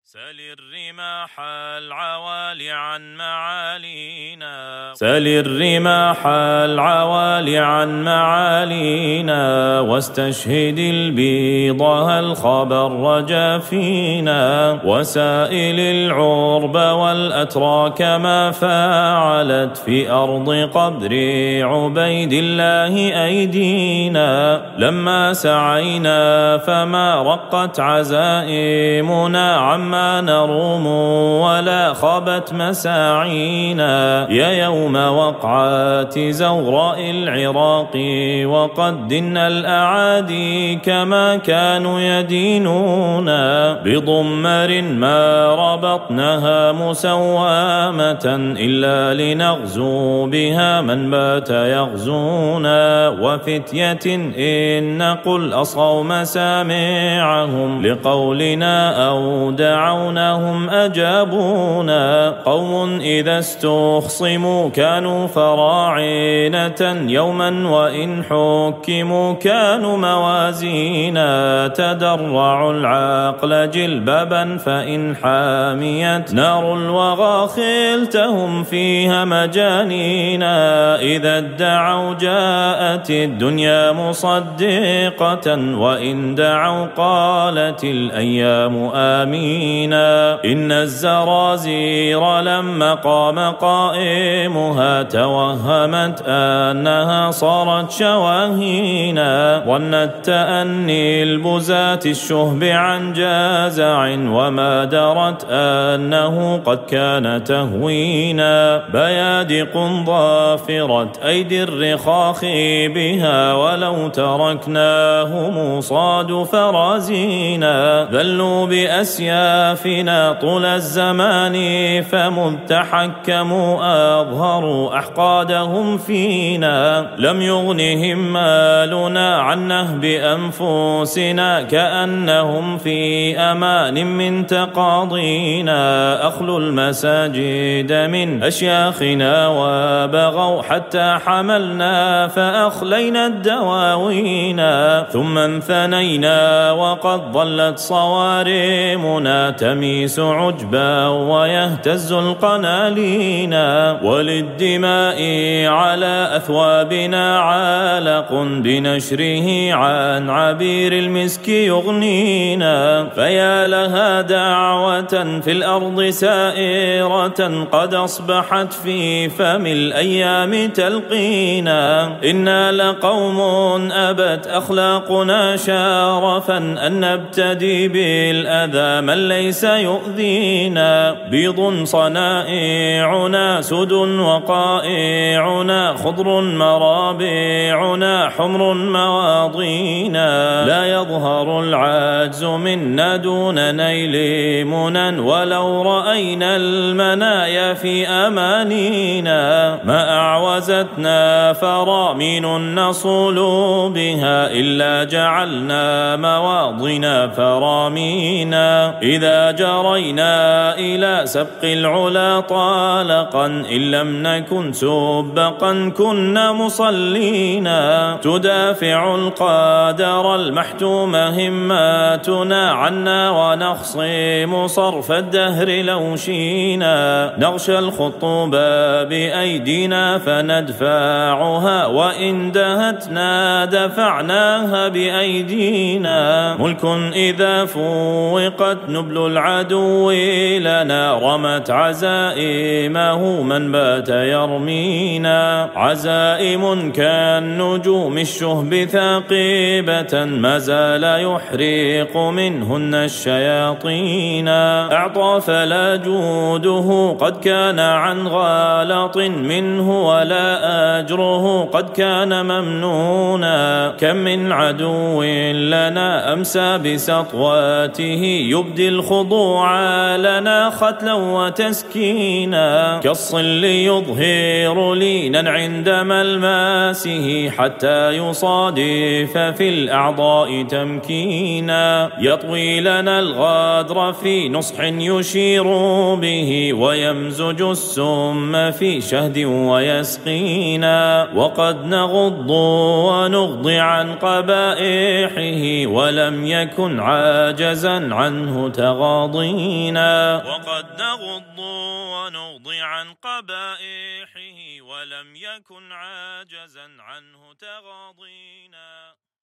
سل الرماح العوالي عن معالينا سل الرماح العوالي عن معالينا واستشهد البيض هل خاب الرجا فينا وسائل العرب والأتراك ما فعلت في أرض قبر عبيد الله أيدينا لما سعينا فما رقت عزائمنا عما نروم ولا خابت مساعينا يا يوم وقعات زوراء العراق وقد دن الأعادي كما كانوا يدينونا بضمر ما ربطناها مسوامة إلا لنغزو بها من بات يغزونا وفتية إن نقل أصغوا مسامعهم لقولنا أو دعوناهم أجابونا قوم إذا استخصموا كانوا فراعنة يوما وإن حكموا كانوا موازينا تدرعوا العقل جلبابا فإن حاميت نار الوغى خلتهم فيها مجانينا إذا ادعوا جاءت الدنيا مصدقة وإن دعوا قالت الأيام آمينا إن الزرازير لما قام قائمها توهمت أنها صارت شواهينا ظنت تأني البزات الشهب عن جازع وما درت أنه قد كان تهوينا بيادق ضافرت أيدي الرخاخ بها ولو تركناهم صادوا فرازينا ذلوا بأسيافنا طول الزمان فمذ تحكموا أظهروا أحقادهم فينا لم يغنهم مالنا عن نهب أنفسنا كأنهم في أمان من تقاضينا أخلوا المساجد من أشياخنا وبغوا حتى حملنا فأخلينا الدواوينا ثم انثنينا وقد ظلت صوارمنا تميس عجبا ويهتز القنالينا وللدماء على أثوابنا عالق بنشره عن عبير المسك يغنينا فيا لها دعوة في الأرض سائرة قد أصبحت في فم الأيام تلقينا إنا لقوم أبت أخلاقنا شرفا أن نبتدي بالأذى من ليس يؤذينا بيض صنائعنا سد وقائعنا خضر مرابعنا حمر مواضينا لا يظهر العجز منا دون نيل منى ولو رأينا المنايا في أمانينا ما أعوزتنا فرامين نصول بها إلا جعلنا مواضنا فرامينا إذا جرينا إلى سبق العلا طالقا إن لم نكن سبقا كنا مصلينا تدافع القادر المحتوم هماتنا عنا ونخصم صرف الدهر لو شينا نغشى الخطوب بأيدينا فندفعها وإن دهتنا دفعناها بأيدينا ملك إذا فوقت نبل العدو لنا رمت عزائمه من بات يرمينا عزائم كالنجوم الشهب ثاقبة ما زال يحرق منهن الشياطين أعطى فلا جوده قد كان عن غالط منه ولا أجره قد كان ممنونا كم من عدو لنا أمسى بسطواته يبدي الخضوع لنا ختلا وتسكينا كالصل يظهر لينا عند ملماسه حتى يصادف في الأعضاء تمكينا يطوي لنا الغدر في نصح يشير به ويمزج السم في شهد ويسقينا وقد نغض ونغضي عن قبائحه ولم يكن عاجزا عنه مغاضينا، وقد نغض ونغضي عن قبائحه ولم يكن عاجزا عنه تغاضينا.